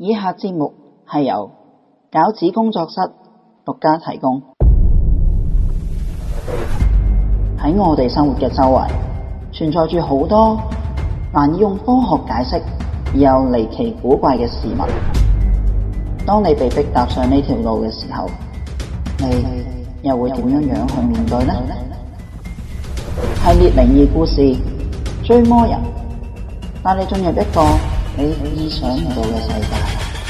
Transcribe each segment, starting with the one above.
以下節目係由餃子工作室獨家提供。喺我哋生活嘅周圍，存在住好多難以用科學解釋而又離奇古怪嘅事物。當你被迫踏上呢條路嘅時候，你又會點樣去面對呢？系列靈異故事追魔人，帶你進入一個你意想唔到嘅世界。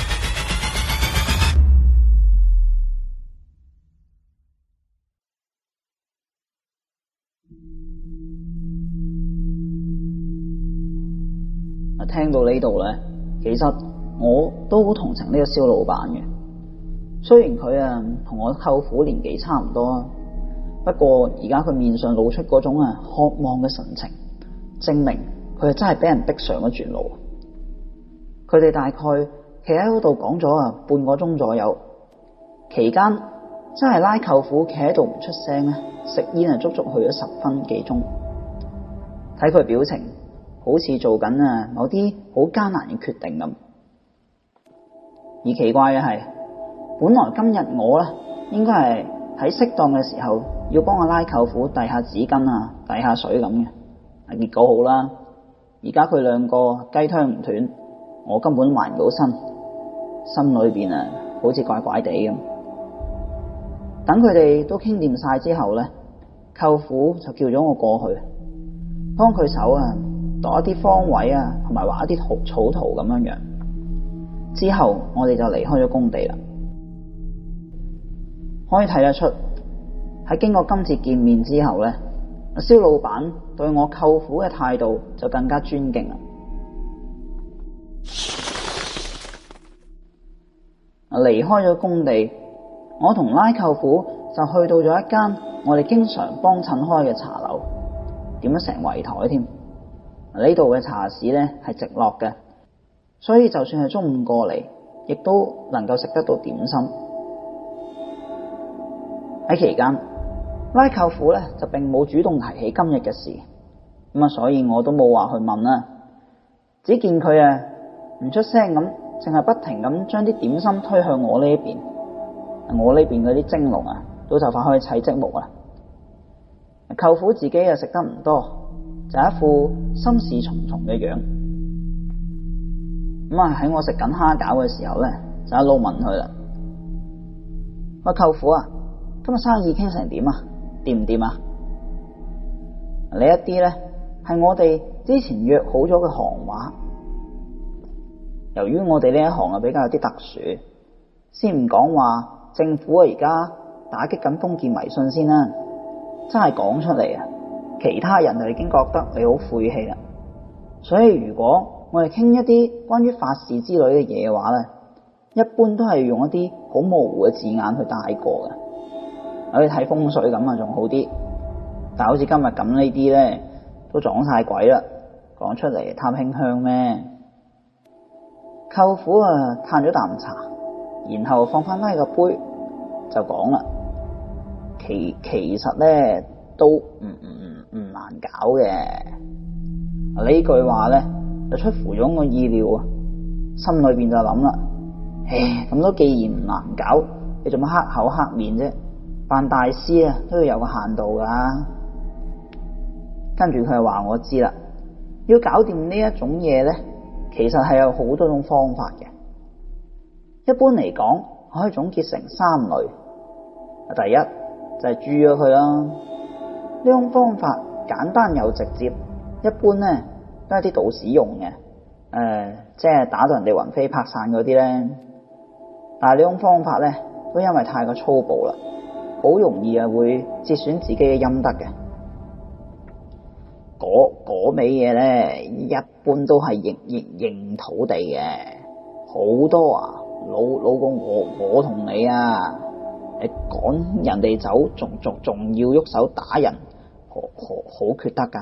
聽到呢度呢，其實我都好同情呢個蕭老闆嘅。雖然佢同我舅父年紀差唔多，不過而家佢面上露出嗰種渴望嘅神情，證明佢真係俾人逼上咗絕路。佢哋大概企喺嗰度講咗半個鐘左右，期間真係拉舅父企喺度唔出聲，食煙足足去咗10分幾鐘。睇佢表情，好似做緊某啲好艱難嘅決定咁。而奇怪嘅係，本來今日我應該係喺適當嘅時候要幫我拉舅父遞下紙巾遞下水咁嘅，結果好啦，而家佢兩個雞湯唔斷，我根本還唔到身，心裏邊好似怪怪地咁。等佢哋都傾掂晒之後呢，舅父就叫咗我過去幫佢手度一啲方位同埋畫一啲草圖咁樣。之後我哋就離開咗工地啦。可以睇得出，喺經過今次見面之後呢，蕭老闆對我舅父嘅態度就更加尊敬啦。離開咗工地，我同拉舅父就去到咗一間我哋經常幫襯開嘅茶樓，點咗成圍台添。呢度嘅茶市呢係直落嘅，所以就算係中午過嚟，亦都能夠食得到點心。喺期間，拉舅父就並冇主動提起今日嘅事，所以我都冇話去問啦。只見佢唔出聲咁，淨係不停咁將啲點心推向我呢邊。我呢邊嗰啲蒸籠都就快可以砌積木啦。舅父自己食得唔多，就一副心事重重嘅樣。喺我食緊蝦餃嘅時候就一路問佢啦：喂，舅父今日生意傾成點掂唔掂啊？呢一啲係我哋之前約好咗嘅行話。由於我哋呢一行比較有啲特殊，先唔講話政府而家打擊緊封建迷信先啦，真係講出嚟其他人就已經覺得你好晦氣啦。所以如果我哋傾一啲關於法事之類嘅嘢嘅話一般都係用一啲好模糊嘅字眼去帶過嘅。好似睇風水咁仲好啲，但好似今日咁呢啲都撞晒鬼啦，講出嚟貪馨香咩？舅父嘆咗啖茶，然後放翻低個杯就講啦：其實都唔難搞嘅。呢句話就出乎咗我意料心裏邊就諗啦：咁都既然唔難搞，你做乜黑口黑面啫？辦大師都要有個限度噶。跟住佢就話我知啦，要搞掂呢一種嘢其實係有好多種方法嘅。一般嚟講，可以總結成3類。第一就係鑄咗佢啦，呢種方法簡單又直接，一般都係啲道士用嘅，即係打到人哋魂飛魄散嗰啲但係呢種方法都因為太過粗暴啦，好容易會折損自己嘅陰德嘅。嗰味嘢一般都係認土地嘅，好多老公我同你你趕人哋走，仲要喐手打人，好缺德噶。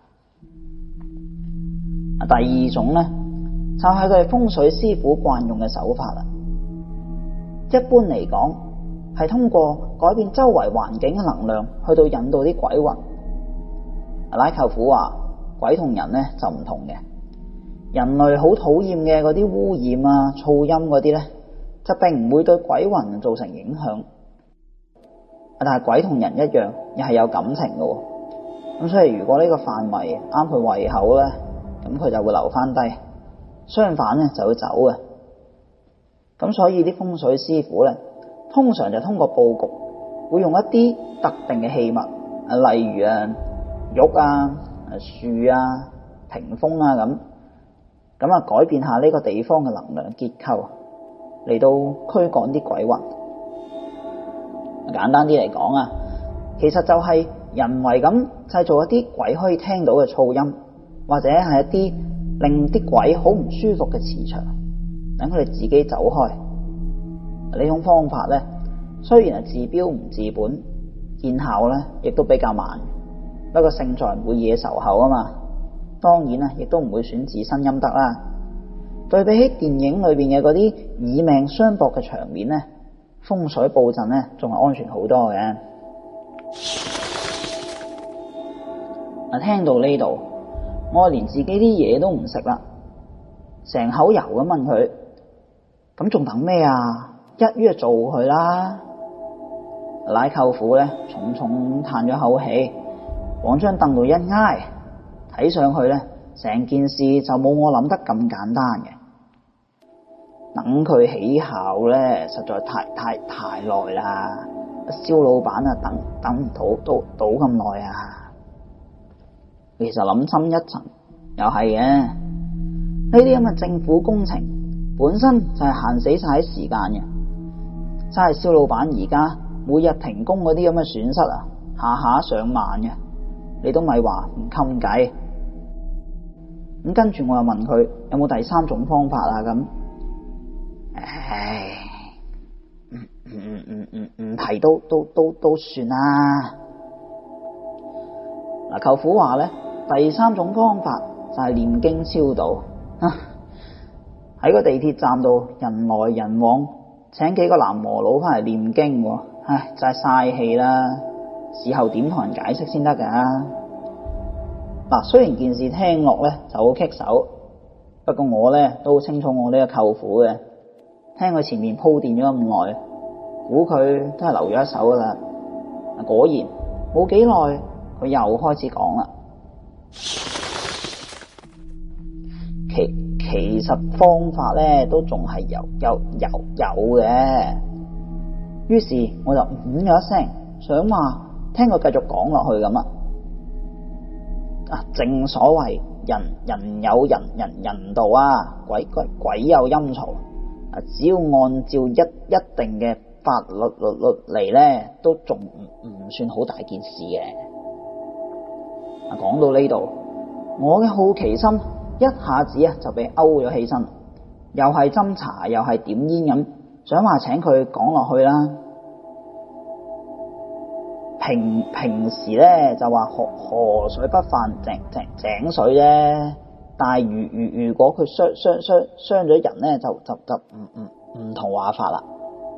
第二種就係佢係風水師傅慣用嘅手法啦。一般嚟講，係通過改變周圍環境嘅能量，去到引導啲鬼魂。拉舅父話，鬼同人就唔同嘅， 人類好討厭嘅嗰啲污染啊、噪音嗰啲咧，就並唔會對鬼魂造成影響。但係鬼同人一樣，又係有感情嘅。咁所以如果呢個範圍啱佢胃口咧，咁佢就會留翻低；相反咧就會走嘅。咁所以啲風水師傅咧，通常就通過佈局，會用一啲特定嘅器物，例如玉啊、樹啊、屏風啊咁改變下呢個地方嘅能量結構，嚟到驅趕啲鬼魂。簡單啲嚟講啊，其實就係人為咁製造一啲鬼可以聽到嘅噪音，或者係一啲令啲鬼好唔舒服嘅磁場，等佢哋自己走開。呢種方法咧，雖然係治標唔治本，見效咧亦都比較慢，不過勝在唔會惹仇口啊嘛。當然啦，亦都唔會損自身陰德啦。對比起電影裏邊嘅嗰啲以命相搏嘅場面咧，風水佈陣咧仲係安全好多嘅。聽到呢度，我連自己啲嘢都唔食啦，成口油咁問佢：咁仲等咩啊？一於就做佢啦！奶舅父咧重重嘆咗口氣，往張凳度一挨，睇上去咧成件事就冇我諗得咁簡單嘅。等佢起效咧，實在太耐啦！蕭老闆啊，等唔到咁耐啊！其實諗深一層，又係嘅。呢啲咁嘅政府工程本身就係限死晒啲時間嘅，真係蕭老闆而家每日停工嗰啲咁嘅損失啊，下上萬嘅，你都咪話唔襟計。咁跟住我又問佢有冇第三種方法啊？咁，唉，唔提都算啦。嗱，舅父話咧，第三種方法就係念經超度。喺個地鐵站度人來人往，請幾個南無佬翻嚟念經，唉，真係嘥氣啦！事後點同人解釋先得噶？嗱，雖然件事聽落咧就好棘手，不過我咧都好清楚我呢個舅父嘅，聽佢前面鋪墊咗咁耐，估佢都係留咗一手噶啦。果然冇幾耐，佢又開始講啦。其實方法咧都仲係有嘅。於是我就咗一聲，想話聽佢繼續講落去咁啊。正所謂人有人道啊，鬼有陰曹啊。只要按照一定嘅法律嚟咧，都仲唔算好大件事嘅。講到呢度，我嘅好奇心一下子就被勾咗起身，又係斟茶又係點煙咁，想話請佢講落去啦。平時咧就話河水不犯井水啫，但係如果佢傷咗人咧，就唔同話法啦。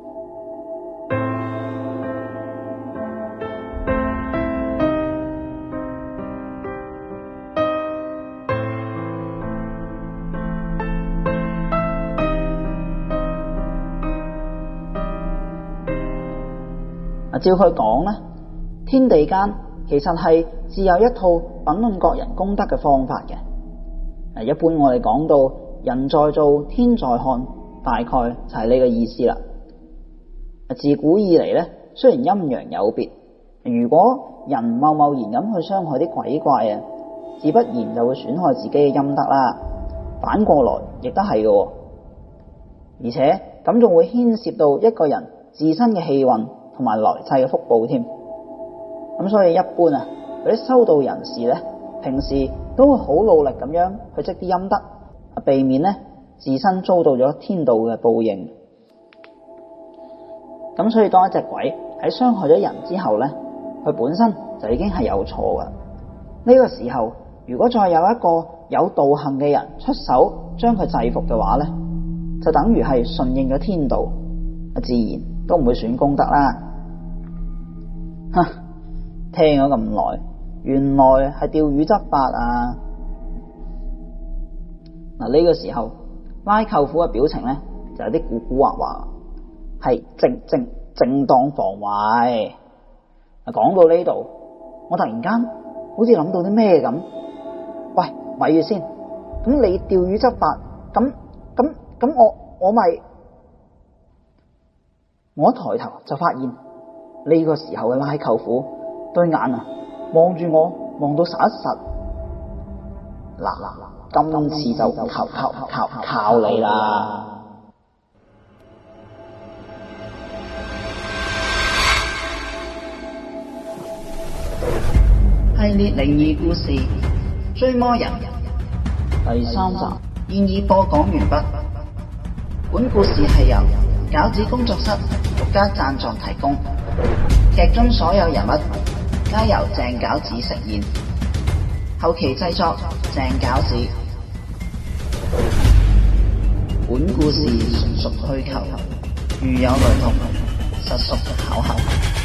照佢講咧，天地間其實係自有一套品論各人功德嘅方法嘅。一般我哋講到人在做天在看，大概就係呢個意思啦。自古以嚟咧，雖然陰陽有別，如果人貿然咁去傷害啲鬼怪啊，自不然就會損害自己嘅陰德啦。反過來亦都係嘅，而且咁仲會牽涉到一個人自身嘅氣運同埋來世嘅福報添。咁所以一般嗰啲修道人士咧，平時都會好努力咁樣去積啲陰德，避免咧自身遭到咗天道嘅報應。咁所以當一隻鬼喺傷害咗人之後咧，佢本身就已經係有錯噶。呢個時候如果再有一個有道行嘅人出手將佢制服嘅話咧，就等於係順應咗天道，自然都唔會損功德啦。聽咗咁耐，原來係釣魚執法啊！ 嗱，呢個時候拉舅父嘅表情咧就有啲古古惑惑，係正當防衛。嗱，講到呢度，我突然間好似諗到啲咩咁。喂，咪住先，咁你釣魚執法，咁我咪，我一抬頭就發現呢個時候嘅拉舅父對眼啊望住我，望到實一實。嗱，今次就靠你啦！系列靈異故事《追魔人》第3集現已播講完畢。本故事係由餃子工作室獨家贊助提供，劇中所有人物皆由鄭餃子飾演，後期製作鄭餃子。本故事純屬虛構，如有雷同，實屬巧合。